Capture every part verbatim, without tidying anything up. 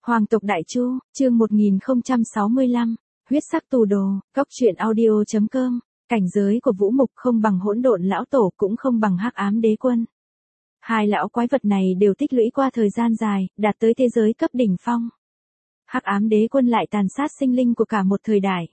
Hoàng tộc Đại Chu, chương một nghìn không trăm sáu mươi lăm, huyết sắc tù đồ, góc truyện audio.com, cảnh giới của Vũ Mục không bằng hỗn độn lão tổ cũng không bằng hắc ám đế quân. Hai lão quái vật này đều tích lũy qua thời gian dài, đạt tới thế giới cấp đỉnh phong. Hắc ám đế quân lại tàn sát sinh linh của cả một thời đại.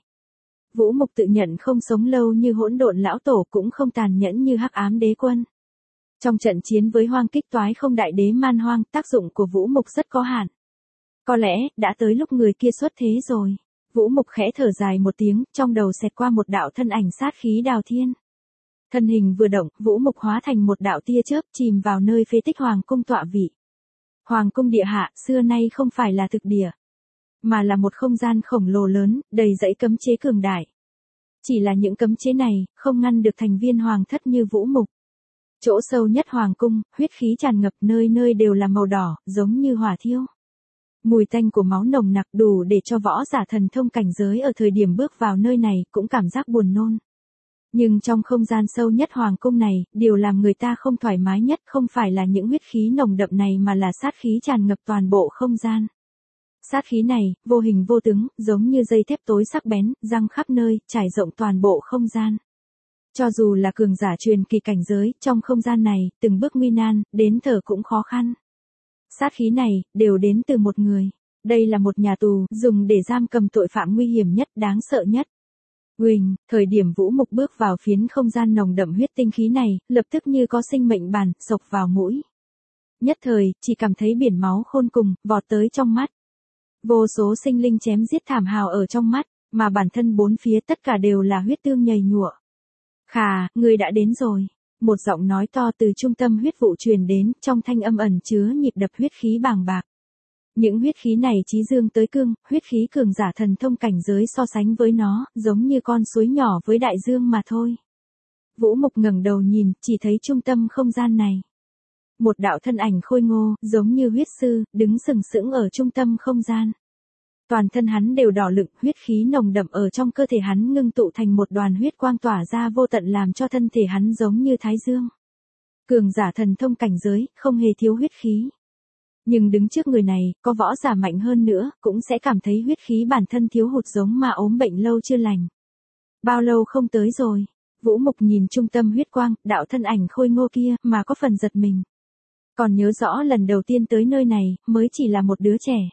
Vũ Mục tự nhận không sống lâu như hỗn độn lão tổ cũng không tàn nhẫn như hắc ám đế quân. Trong trận chiến với hoang kích toái không đại đế man hoang, tác dụng của Vũ Mục rất có hạn. Có lẽ, đã tới lúc người kia xuất thế rồi. Vũ Mục khẽ thở dài một tiếng, trong đầu xẹt qua một đạo thân ảnh sát khí đào thiên. Thân hình vừa động, Vũ Mục hóa thành một đạo tia chớp chìm vào nơi phế tích hoàng cung tọa vị. Hoàng cung địa hạ, xưa nay không phải là thực địa, mà là một không gian khổng lồ lớn, đầy dãy cấm chế cường đại. Chỉ là những cấm chế này, không ngăn được thành viên hoàng thất như Vũ Mục. Chỗ sâu nhất hoàng cung, huyết khí tràn ngập, nơi nơi đều là màu đỏ, giống như hỏa thiêu. Mùi tanh của máu nồng nặc đủ để cho võ giả thần thông cảnh giới ở thời điểm bước vào nơi này cũng cảm giác buồn nôn. Nhưng trong không gian sâu nhất hoàng cung này, điều làm người ta không thoải mái nhất không phải là những huyết khí nồng đậm này mà là sát khí tràn ngập toàn bộ không gian. Sát khí này, vô hình vô tướng, giống như dây thép tối sắc bén, răng khắp nơi, trải rộng toàn bộ không gian. Cho dù là cường giả truyền kỳ cảnh giới, trong không gian này, từng bước nguy nan, đến thở cũng khó khăn. Sát khí này, đều đến từ một người. Đây là một nhà tù, dùng để giam cầm tội phạm nguy hiểm nhất, đáng sợ nhất. Uỳnh, thời điểm Vũ Mục bước vào phiến không gian nồng đậm huyết tinh khí này, lập tức như có sinh mệnh bản, sộc vào mũi. Nhất thời, chỉ cảm thấy biển máu khôn cùng, vọt tới trong mắt. Vô số sinh linh chém giết thảm hào ở trong mắt, mà bản thân bốn phía tất cả đều là huyết tương nhầy nhụa. Khà, ngươi đã đến rồi. Một giọng nói to từ trung tâm huyết vụ truyền đến, trong thanh âm ẩn chứa nhịp đập huyết khí bàng bạc. Những huyết khí này chí dương tới cương, huyết khí cường giả thần thông cảnh giới so sánh với nó, giống như con suối nhỏ với đại dương mà thôi. Vũ Mục ngẩng đầu nhìn, chỉ thấy trung tâm không gian này. Một đạo thân ảnh khôi ngô, giống như huyết sư, đứng sừng sững ở trung tâm không gian. Toàn thân hắn đều đỏ lựng, huyết khí nồng đậm ở trong cơ thể hắn ngưng tụ thành một đoàn huyết quang tỏa ra vô tận làm cho thân thể hắn giống như thái dương. Cường giả thần thông cảnh giới, không hề thiếu huyết khí. Nhưng đứng trước người này, có võ giả mạnh hơn nữa, cũng sẽ cảm thấy huyết khí bản thân thiếu hụt giống mà ốm bệnh lâu chưa lành. Bao lâu không tới rồi? Vũ Mục nhìn trung tâm huyết quang, đạo thân ảnh khôi ngô kia, mà có phần giật mình. Còn nhớ rõ lần đầu tiên tới nơi này, mới chỉ là một đứa trẻ.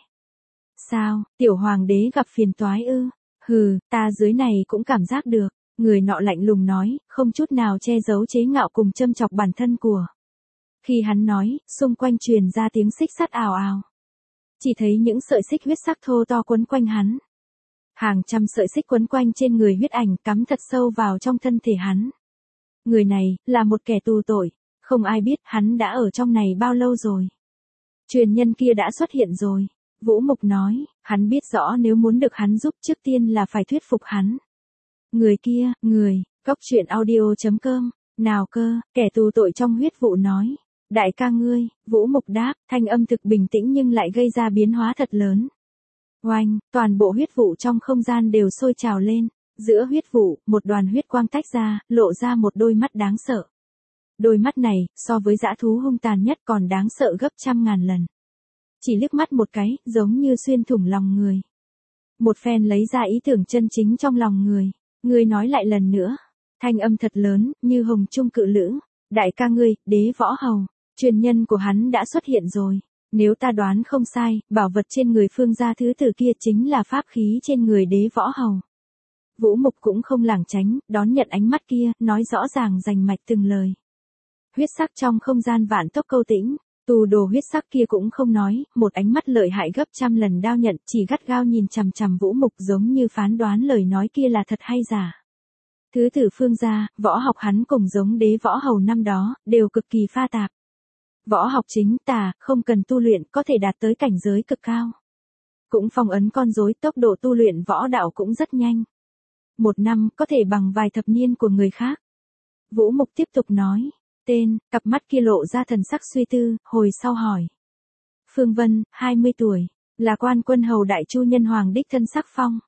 Sao, tiểu hoàng đế gặp phiền toái ư? Hừ, ta dưới này cũng cảm giác được. Người nọ lạnh lùng nói, không chút nào che giấu chế ngạo cùng châm chọc bản thân của. Khi hắn nói, xung quanh truyền ra tiếng xích sắt ào ào. Chỉ thấy những sợi xích huyết sắc thô to quấn quanh hắn. Hàng trăm sợi xích quấn quanh trên người huyết ảnh cắm thật sâu vào trong thân thể hắn. Người này, là một kẻ tù tội. Không ai biết hắn đã ở trong này bao lâu rồi. Truyền nhân kia đã xuất hiện rồi. Vũ Mục nói, hắn biết rõ nếu muốn được hắn giúp trước tiên là phải thuyết phục hắn. Người kia, người, góc truyện audio.com, nào cơ, kẻ tù tội trong huyết vụ nói. Đại ca ngươi, Vũ Mục đáp, thanh âm thực bình tĩnh nhưng lại gây ra biến hóa thật lớn. Oanh, toàn bộ huyết vụ trong không gian đều sôi trào lên. Giữa huyết vụ, một đoàn huyết quang tách ra, lộ ra một đôi mắt đáng sợ. Đôi mắt này, so với dã thú hung tàn nhất còn đáng sợ gấp trăm ngàn lần. Chỉ liếc mắt một cái, giống như xuyên thủng lòng người. Một phen lấy ra ý tưởng chân chính trong lòng người. Ngươi nói lại lần nữa. Thanh âm thật lớn, như hồng trung cự lữ. Đại ca ngươi, đế võ hầu. Truyền nhân của hắn đã xuất hiện rồi. Nếu ta đoán không sai, bảo vật trên người Phương gia thứ tử kia chính là pháp khí trên người đế võ hầu. Vũ Mục cũng không lảng tránh, đón nhận ánh mắt kia, nói rõ ràng rành mạch từng lời. Huyết sắc trong không gian vạn tốc câu tĩnh. Tù đồ huyết sắc kia cũng không nói, một ánh mắt lợi hại gấp trăm lần đao nhận, chỉ gắt gao nhìn chằm chằm Vũ Mục giống như phán đoán lời nói kia là thật hay giả. Thứ tử Phương gia, võ học hắn cùng giống đế võ hầu năm đó, đều cực kỳ pha tạp. Võ học chính tà, không cần tu luyện, có thể đạt tới cảnh giới cực cao. Cũng phong ấn con rối, tốc độ tu luyện võ đạo cũng rất nhanh. Một năm, có thể bằng vài thập niên của người khác. Vũ Mục tiếp tục nói. Tên, cặp mắt kia lộ ra thần sắc suy tư, hồi sau hỏi. Phương Vân, hai mươi tuổi, là quan quân hầu Đại Chu nhân hoàng đích thân sắc phong.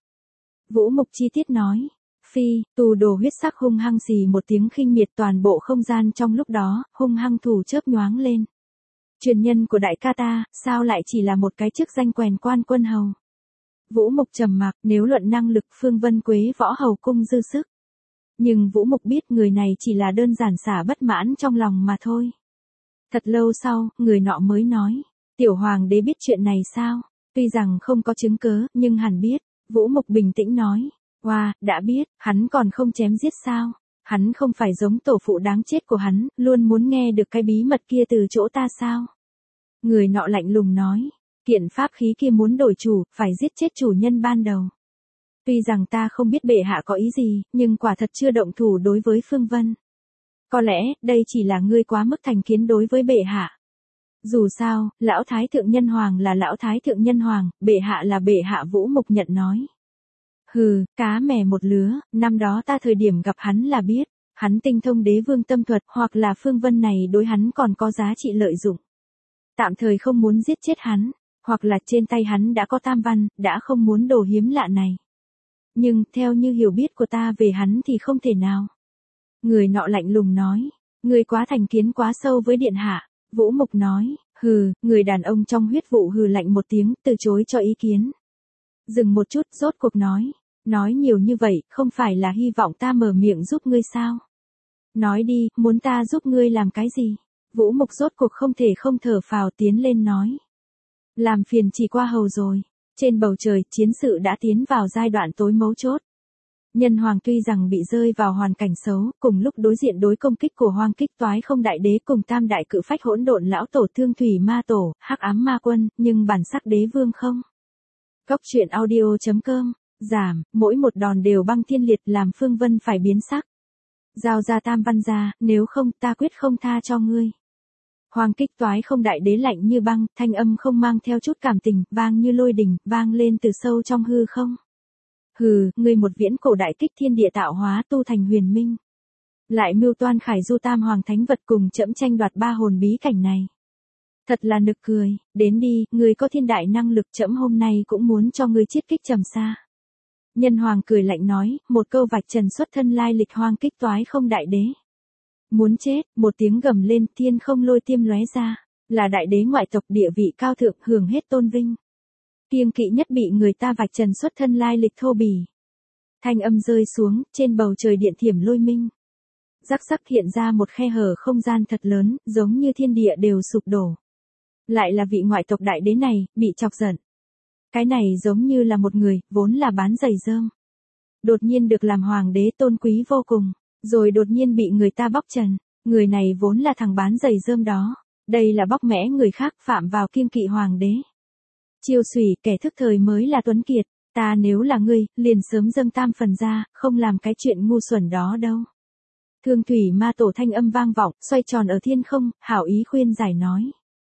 Vũ Mục chi tiết nói. Phi, tù đồ huyết sắc hung hăng xì một tiếng khinh miệt toàn bộ không gian trong lúc đó, hung hăng thủ chớp nhoáng lên. Truyền nhân của đại ca ta, sao lại chỉ là một cái chức danh quèn quan quân hầu? Vũ Mục trầm mặc, nếu luận năng lực Phương Vân Quế võ hầu cung dư sức. Nhưng Vũ Mục biết người này chỉ là đơn giản xả bất mãn trong lòng mà thôi. Thật lâu sau, người nọ mới nói, tiểu hoàng đế biết chuyện này sao? Tuy rằng không có chứng cớ, nhưng hẳn biết. Vũ Mục bình tĩnh nói, oa, đã biết, hắn còn không chém giết sao? Hắn không phải giống tổ phụ đáng chết của hắn, luôn muốn nghe được cái bí mật kia từ chỗ ta sao? Người nọ lạnh lùng nói, kiện pháp khí kia muốn đổi chủ, phải giết chết chủ nhân ban đầu. Tuy rằng ta không biết bệ hạ có ý gì, nhưng quả thật chưa động thủ đối với Phương Vân. Có lẽ, đây chỉ là ngươi quá mức thành kiến đối với bệ hạ. Dù sao, lão thái thượng nhân hoàng là lão thái thượng nhân hoàng, bệ hạ là bệ hạ. Vũ Mục nhận nói. Hừ, cá mè một lứa, năm đó ta thời điểm gặp hắn là biết, hắn tinh thông đế vương tâm thuật, hoặc là Phương Vân này đối hắn còn có giá trị lợi dụng. Tạm thời không muốn giết chết hắn, hoặc là trên tay hắn đã có tam văn, đã không muốn đồ hiếm lạ này. Nhưng, theo như hiểu biết của ta về hắn thì không thể nào. Người nọ lạnh lùng nói, ngươi quá thành kiến quá sâu với điện hạ. Vũ Mục nói, hừ, người đàn ông trong huyết vụ hừ lạnh một tiếng, từ chối cho ý kiến. Dừng một chút, rốt cuộc nói, nói nhiều như vậy, không phải là hy vọng ta mở miệng giúp ngươi sao? Nói đi, muốn ta giúp ngươi làm cái gì? Vũ Mục rốt cuộc không thể không thở phào tiến lên nói. Làm phiền chỉ qua hầu rồi. Trên bầu trời, chiến sự đã tiến vào giai đoạn tối mấu chốt. Nhân hoàng tuy rằng bị rơi vào hoàn cảnh xấu, cùng lúc đối diện đối công kích của Hoang Kích Toái Không Đại Đế cùng Tam Đại Cự Phách Hỗn Độn Lão Tổ Thương Thủy Ma Tổ, Hắc Ám Ma Quân, nhưng bản sắc đế vương không. Cốc truyện audio chấm com, giảm, mỗi một đòn đều băng thiên liệt làm Phương Vân phải biến sắc. Giao ra tam văn ra, nếu không ta quyết không tha cho ngươi. Hoang Kích Toái Không Đại Đế lạnh như băng, thanh âm không mang theo chút cảm tình, vang như lôi đình, vang lên từ sâu trong hư không. Hừ, ngươi một viễn cổ đại kích thiên địa tạo hóa tu thành huyền minh. Lại mưu toan khải du tam hoàng thánh vật cùng trẫm tranh đoạt ba hồn bí cảnh này. Thật là nực cười, đến đi, ngươi có thiên đại năng lực trẫm hôm nay cũng muốn cho ngươi chiết kích trầm xa. Nhân hoàng cười lạnh nói, một câu vạch trần xuất thân lai lịch Hoang Kích Toái Không Đại Đế. Muốn chết, một tiếng gầm lên, thiên không lôi tiêm lóe ra, là đại đế ngoại tộc địa vị cao thượng hưởng hết tôn vinh. Kiêng kỵ nhất bị người ta vạch trần xuất thân lai lịch thô bỉ. Thanh âm rơi xuống, trên bầu trời điện thiểm lôi minh. Rắc rắc hiện ra một khe hở không gian thật lớn, giống như thiên địa đều sụp đổ. Lại là vị ngoại tộc đại đế này, bị chọc giận. Cái này giống như là một người, vốn là bán giày rơm. Đột nhiên được làm hoàng đế tôn quý vô cùng, rồi đột nhiên bị người ta bóc trần. Người này vốn là thằng bán giày rơm đó. Đây là bóc mẽ người khác phạm vào kiêng kỵ hoàng đế. Chiêu xùy, kẻ thức thời mới là tuấn kiệt, ta nếu là ngươi, liền sớm dâng tam phần ra, không làm cái chuyện ngu xuẩn đó đâu. Thương Thủy Ma Tổ thanh âm vang vọng, xoay tròn ở thiên không, hảo ý khuyên giải nói.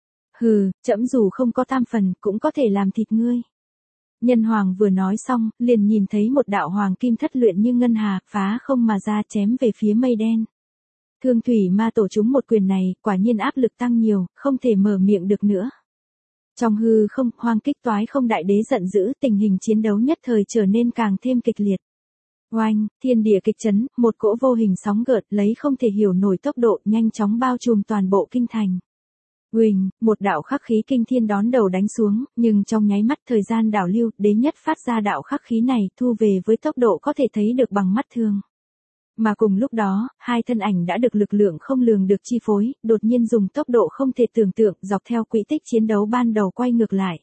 Hừ, trẫm dù không có tam phần, cũng có thể làm thịt ngươi. Nhân hoàng vừa nói xong, liền nhìn thấy một đạo hoàng kim thất luyện như ngân hà, phá không mà ra chém về phía mây đen. Thương Thủy Ma Tổ trúng một quyền này, quả nhiên áp lực tăng nhiều, không thể mở miệng được nữa. Trong hư không, Hoang Kích Toái Không Đại Đế giận dữ, tình hình chiến đấu nhất thời trở nên càng thêm kịch liệt. Oanh, thiên địa kịch chấn, một cỗ vô hình sóng gợn lấy không thể hiểu nổi tốc độ nhanh chóng bao trùm toàn bộ kinh thành. Huỳnh, một đạo khắc khí kinh thiên đón đầu đánh xuống, nhưng trong nháy mắt thời gian đảo lưu, đế nhất phát ra đạo khắc khí này thu về với tốc độ có thể thấy được bằng mắt thường. Mà cùng lúc đó, hai thân ảnh đã được lực lượng không lường được chi phối, đột nhiên dùng tốc độ không thể tưởng tượng dọc theo quỹ tích chiến đấu ban đầu quay ngược lại.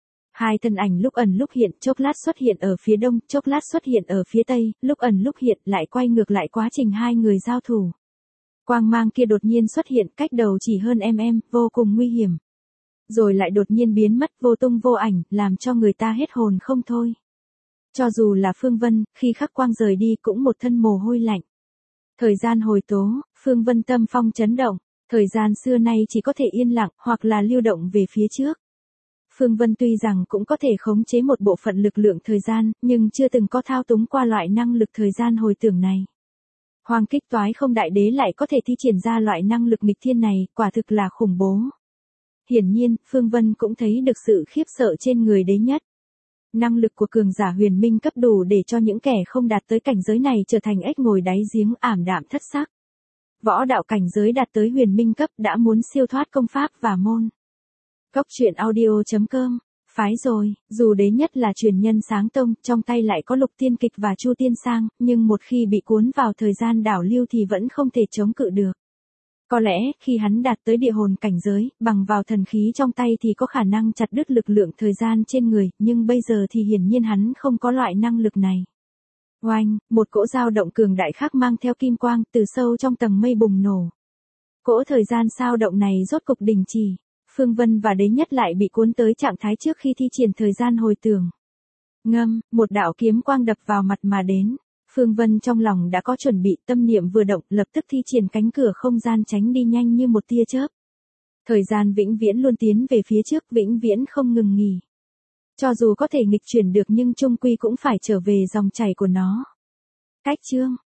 Hai thân ảnh lúc ẩn lúc hiện, chốc lát xuất hiện ở phía đông, chốc lát xuất hiện ở phía tây, lúc ẩn lúc hiện lại quay ngược lại quá trình hai người giao thủ. Quang mang kia đột nhiên xuất hiện cách đầu chỉ hơn mm, vô cùng nguy hiểm. Rồi lại đột nhiên biến mất vô tung vô ảnh, làm cho người ta hết hồn không thôi. Cho dù là Phương Vân, khi khắc quang rời đi cũng một thân mồ hôi lạnh. Thời gian hồi tố, Phương Vân tâm phong chấn động, thời gian xưa nay chỉ có thể yên lặng hoặc là lưu động về phía trước. Phương Vân tuy rằng cũng có thể khống chế một bộ phận lực lượng thời gian, nhưng chưa từng có thao túng qua loại năng lực thời gian hồi tưởng này. Hoang Kích Toái Không Đại Đế lại có thể thi triển ra loại năng lực nghịch thiên này, quả thực là khủng bố. Hiển nhiên, Phương Vân cũng thấy được sự khiếp sợ trên người đế nhất. Năng lực của cường giả huyền minh cấp đủ để cho những kẻ không đạt tới cảnh giới này trở thành ếch ngồi đáy giếng ảm đạm thất sắc. Võ đạo cảnh giới đạt tới huyền minh cấp đã muốn siêu thoát công pháp và môn. Cốc truyện audio chấm com. Phái rồi, dù đế nhất là truyền nhân sáng tông, trong tay lại có Lục Tiên Kịch và Chu Tiên Sang, nhưng một khi bị cuốn vào thời gian đảo lưu thì vẫn không thể chống cự được. Có lẽ, khi hắn đạt tới địa hồn cảnh giới, bằng vào thần khí trong tay thì có khả năng chặt đứt lực lượng thời gian trên người, nhưng bây giờ thì hiển nhiên hắn không có loại năng lực này. Oanh, một cỗ dao động cường đại khác mang theo kim quang, từ sâu trong tầng mây bùng nổ. Cỗ thời gian sao động này rốt cục đình chỉ. Phương Vân và đế nhất lại bị cuốn tới trạng thái trước khi thi triển thời gian hồi tưởng. Ngâm, một đạo kiếm quang đập vào mặt mà đến. Phương Vân trong lòng đã có chuẩn bị, tâm niệm vừa động, lập tức thi triển cánh cửa không gian tránh đi nhanh như một tia chớp. Thời gian vĩnh viễn luôn tiến về phía trước, vĩnh viễn không ngừng nghỉ. Cho dù có thể nghịch chuyển được nhưng chung quy cũng phải trở về dòng chảy của nó. Cách chương,